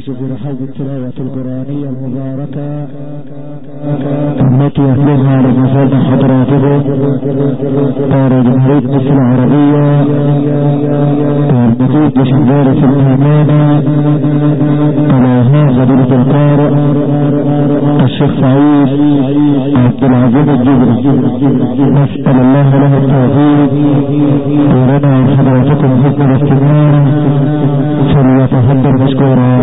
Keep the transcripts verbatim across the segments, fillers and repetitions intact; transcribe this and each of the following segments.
نعيش في رحاب التلاوة القرآنية المباركة التي يتلوها لمفاد حضراته طار جمهورية مصر العربية المقيم بشهدارة الأمانة طلعها غديرة القارئ الشيخ سعيد عبد العزيز الجبري. نسأل الله له التوفيق ولنا وحضراتكم حسن الاستماع فليتفضل مشكورا.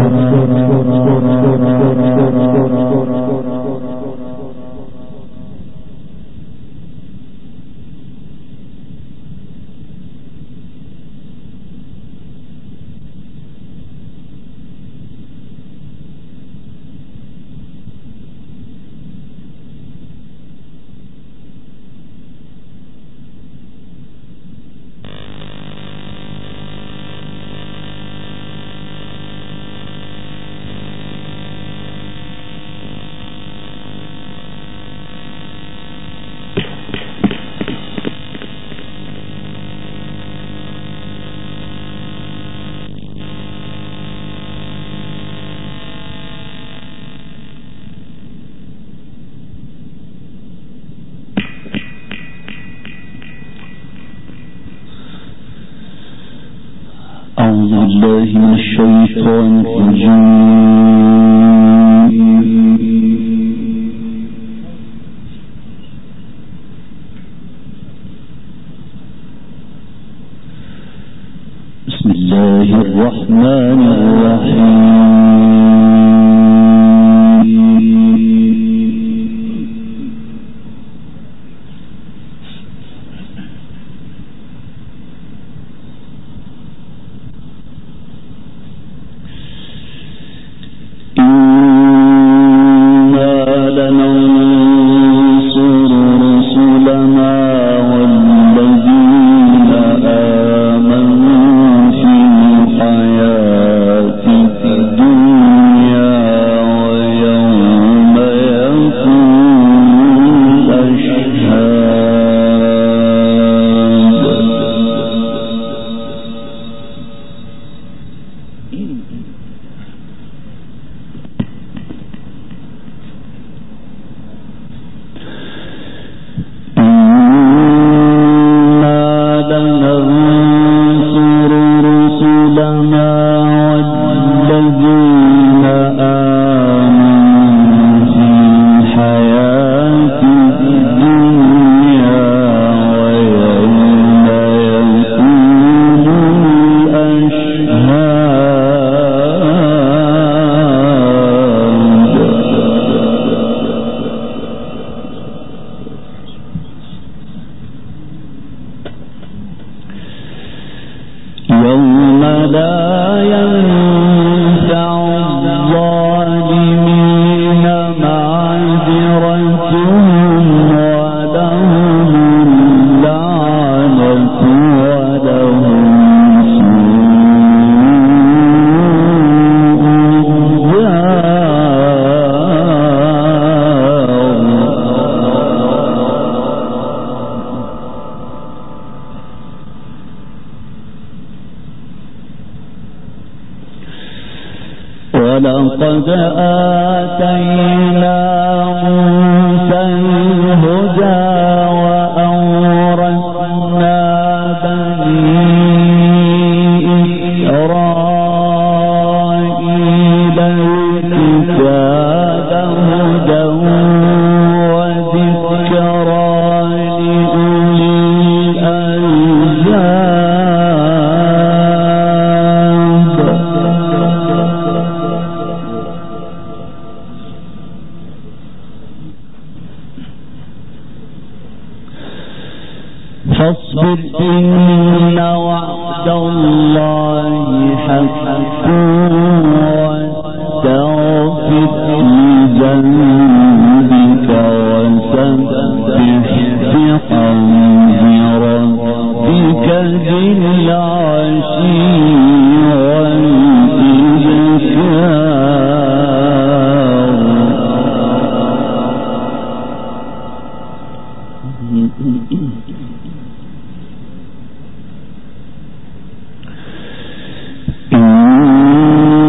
أعوذ بالله من الشيطان الرجيم. بسم الله الرحمن الرحيم. ولقد آتينا موسى الهدى وأورثنا بني إسرائيل الكتاب هدى وذكرى لأولي الألباب. فاصبر إن وعد الله حق واستغفر لذنبك وسبح بحمد ربك بالعشي والإبكار.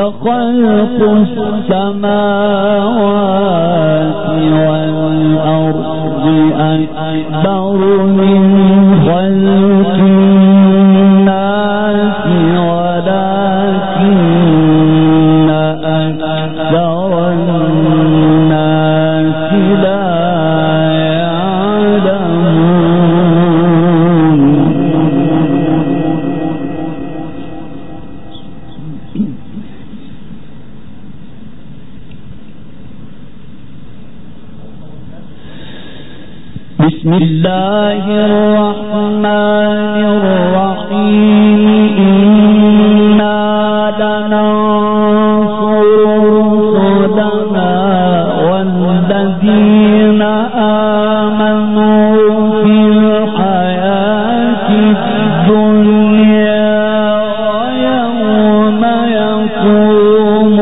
لخلق السماوات والأرض أكبر من خلق الناس ولكن أكثر الناس لا بسم الله الرحمن الرحيم إنا لننصر رسلنا والذين آمنوا في الحياة الدنيا ويوم يقوم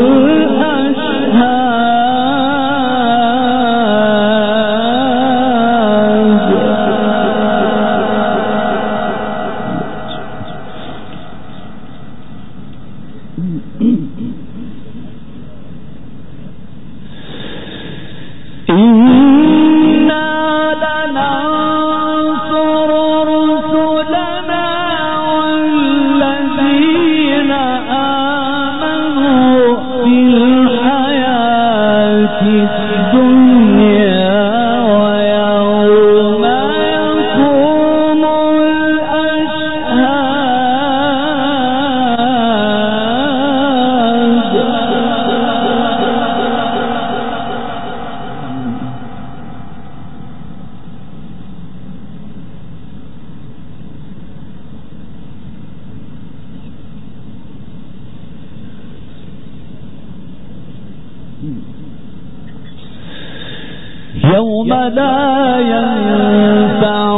يوم لا ينفع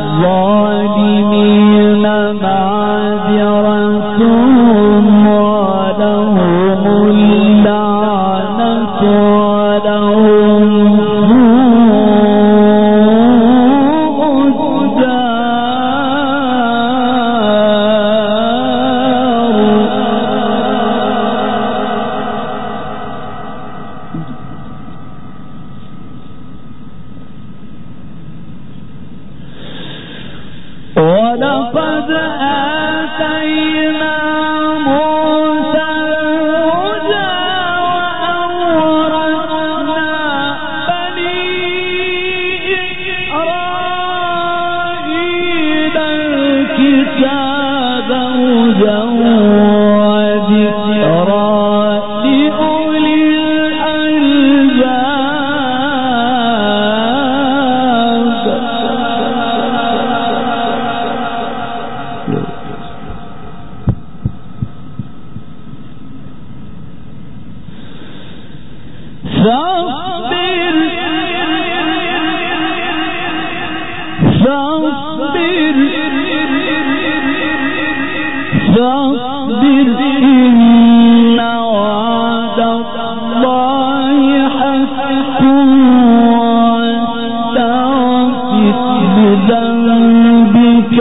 الظالمين معذرتهم ولهم اللعنة ولهم سوء ولقد آتينا موسى الهدى وأورثنا بني إسرائيل الكتاب هدى وذكرى لأولي الألباب. فاصبر فاصبر فاصبر إن وعد الله حق واستغفر لذنبك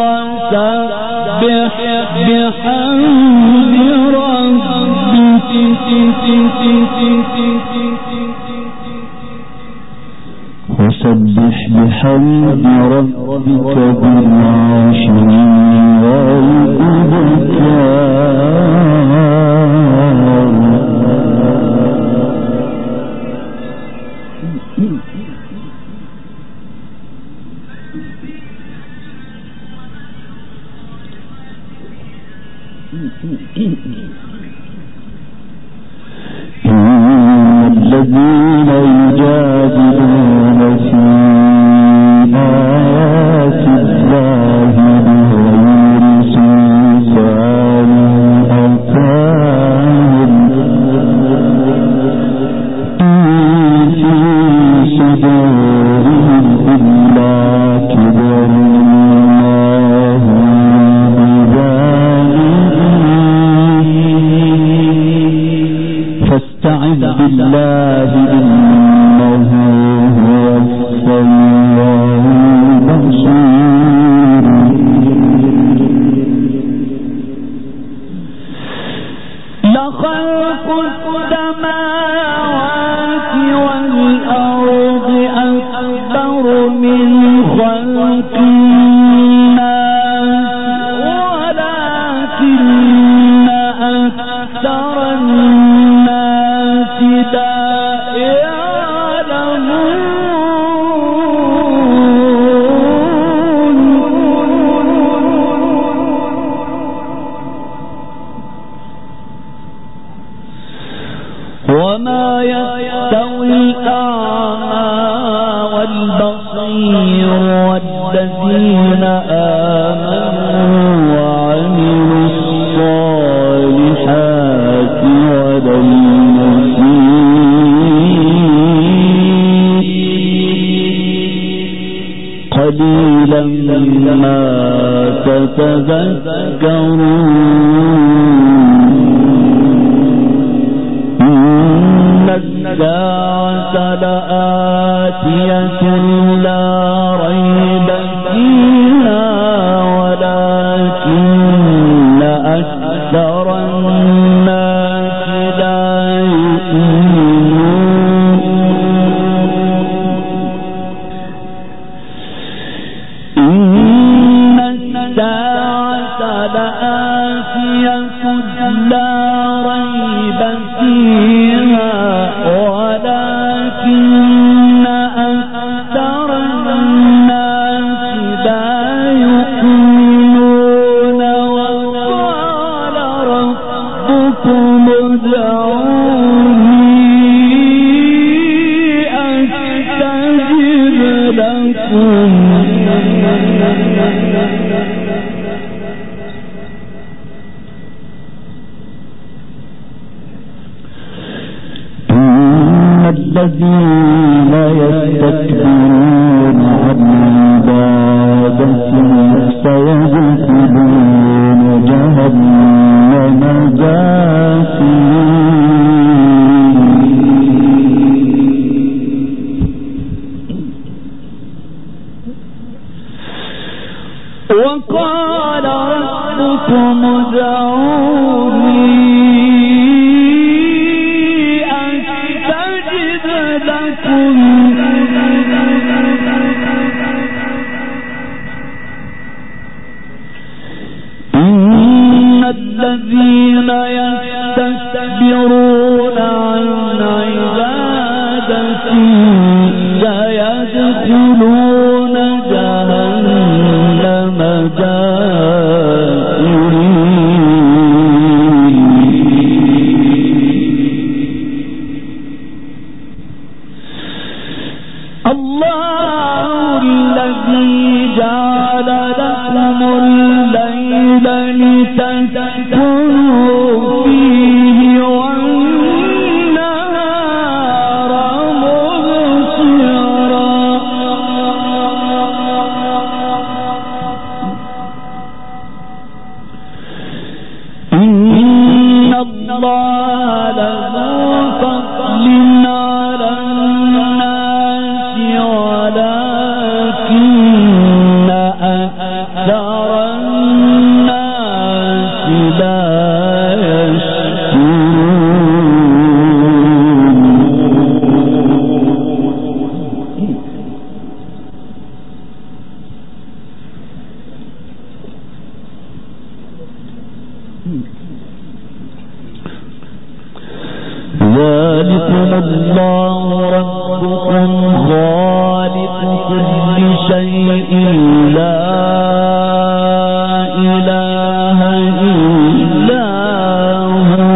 وسبح بحمد ربك وسبح بحمد ربك بالعشي الذين يجادلون في آيات الله بغير سلطان أتاهم إن في صدورهم إلا كبر الله بذلك فاستعذ بالله إنه هو السميع البصير. لخلق السماوات والأرض أكبر من خلق الناس ولكن أكثر الناس لا يعلمون. وما يستوي الأعمى والبصير والذين آمنوا وعملوا الصالحات ولا المسيء قليلا ما تتذكرون. الساعة لآتية لا ريب فيها ولكن أكثر الناس لا يؤمنون. إن الساعة لآتية لا ريب فيها ولكن أكثر الناس لا يؤمنون. وقال ربكم ادعوني أستجب لكم. الذين يستكبرون عن عبادتي سيدخلون جهنم داخرين. وقال ربكم ادعوني لكم. إن الذين يستكبرون عن عبادتي سيدخلون جهنم داخرين. الله الذي جعل لكم الليل لتسكنوا فيه والنهار مبصرا. إن الله لذو فضل على الناس ولكن أكثر الناس لا ذلكم الله ربكم خالق كل شيء لا إله إلا هو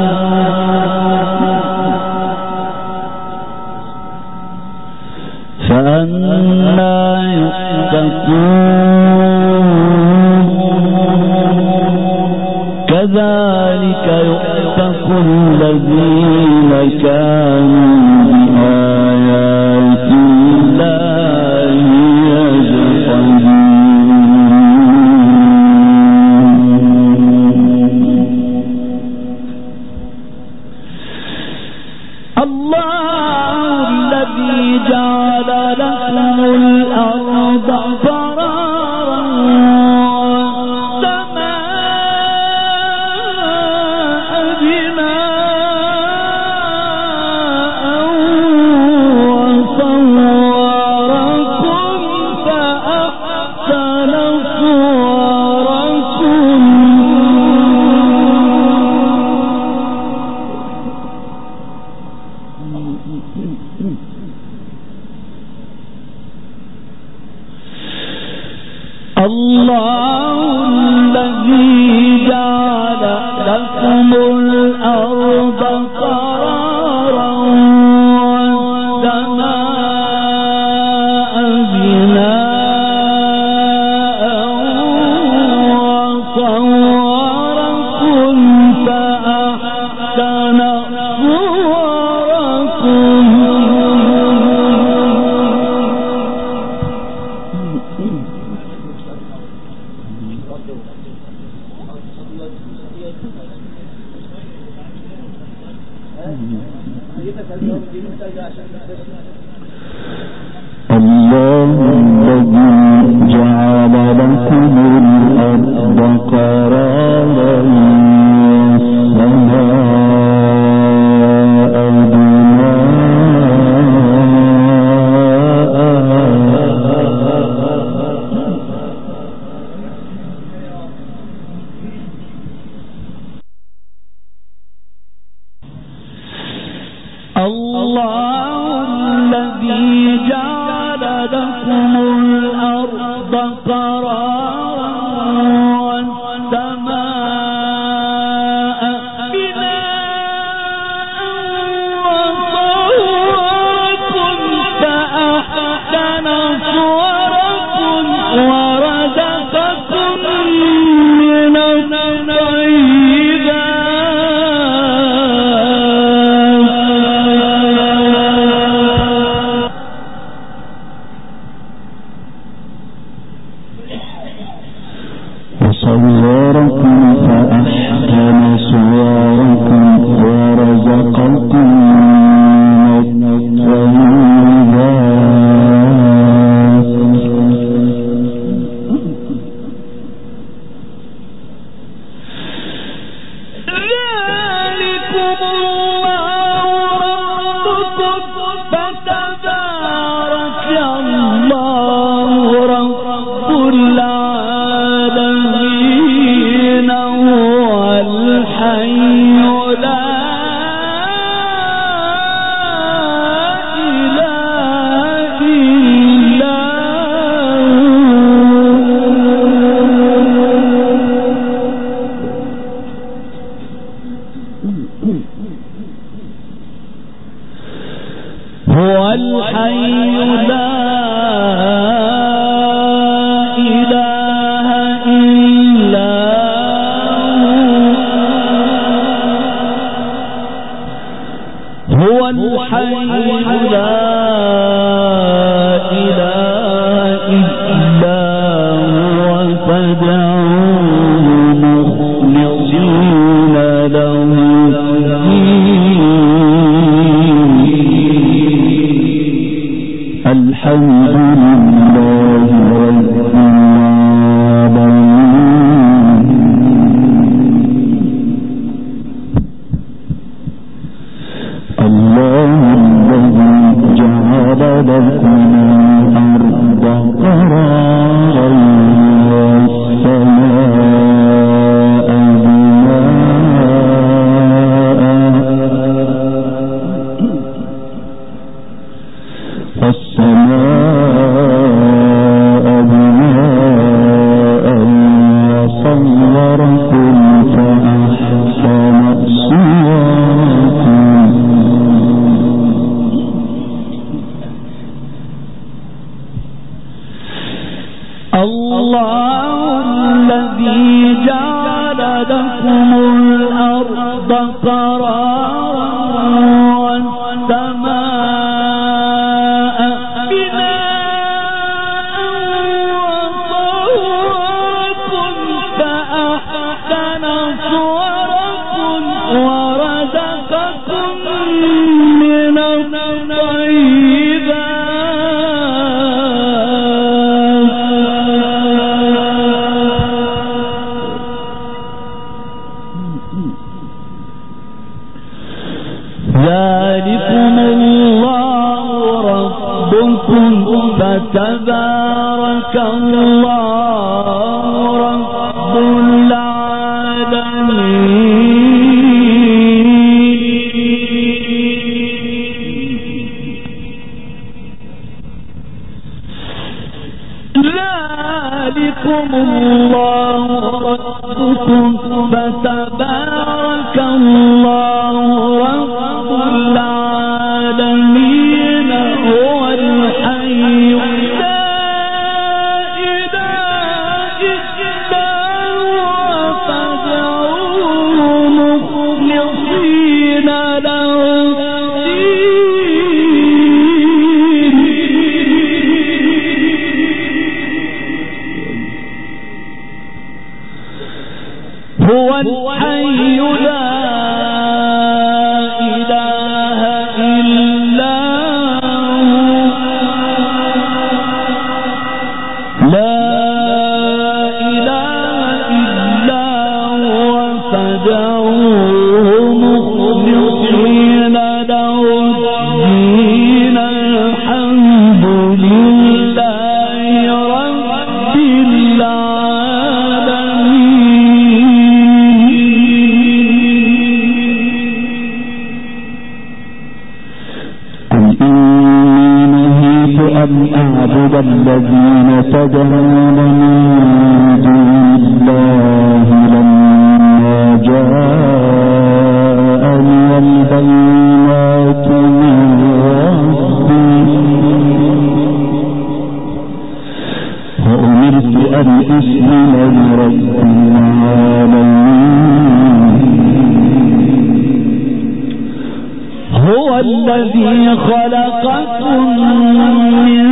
فأنى يؤفكون. كذلك يؤفك الذين كانوا بآيات الله يجحدون. الله الذي جعل لكم الأرض قرارا والسماء بناء ذلكم الله الذين تدعون من دون الله لما جاءني البينات من ربي وأمرت أن أسلم لرب العالمين هو الذي خلقكم من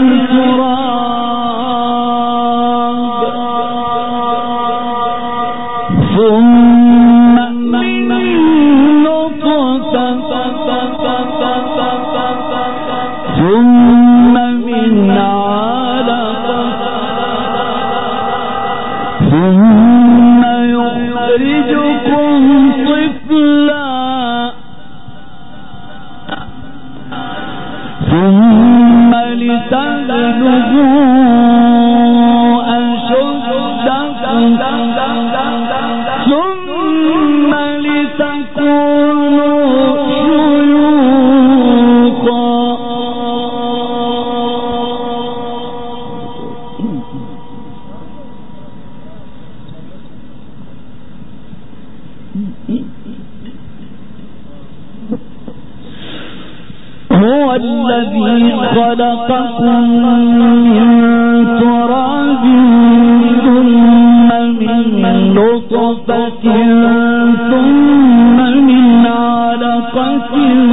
هو الذي خلقكم من تراب ثم من نطفة ثم من علقة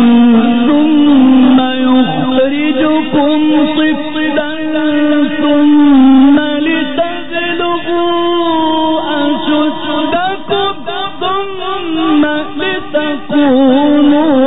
ثم يخرجكم طفلا ثم لتبلغوا أشدكم ثم لتكونوا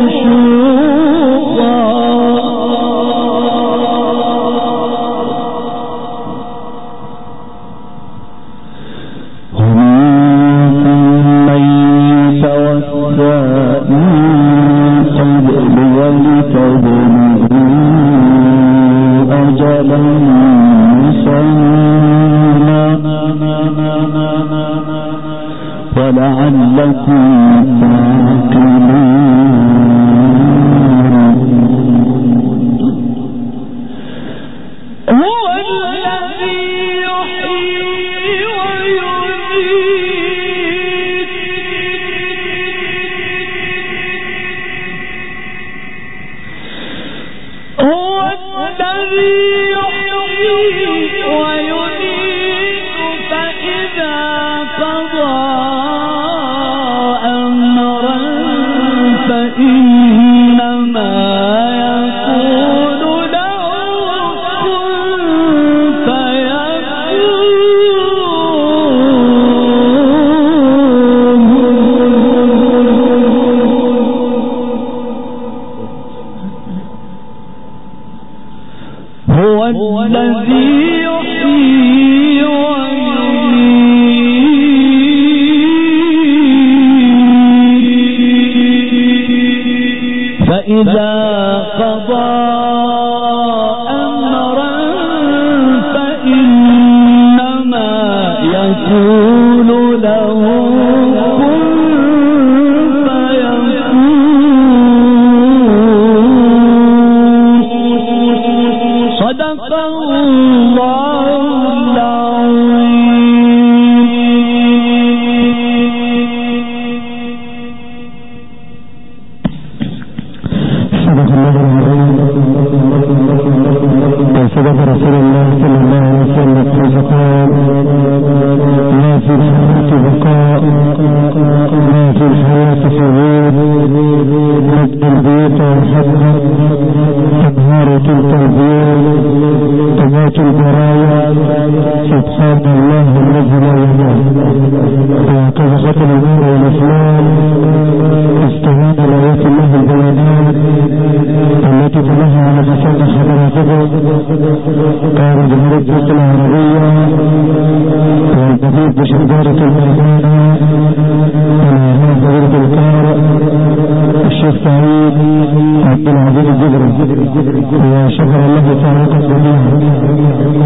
ولعلكم تعقلون هو الذي يحيي ويميت هو الذي يحيي ويميت فإذا قضى فإذا قضى أمرا فإنما يقول له كن فيكون صدق الله صدق رسول الله صلى الله عليه وسلم فقال لا في قائد جمهورية مصر العربية والبديل بشر دارة الميزانة الإمام فضيلة القارئ الشيخ سعيد عبد العزيز الجبري وشكر الله تعالى قدمه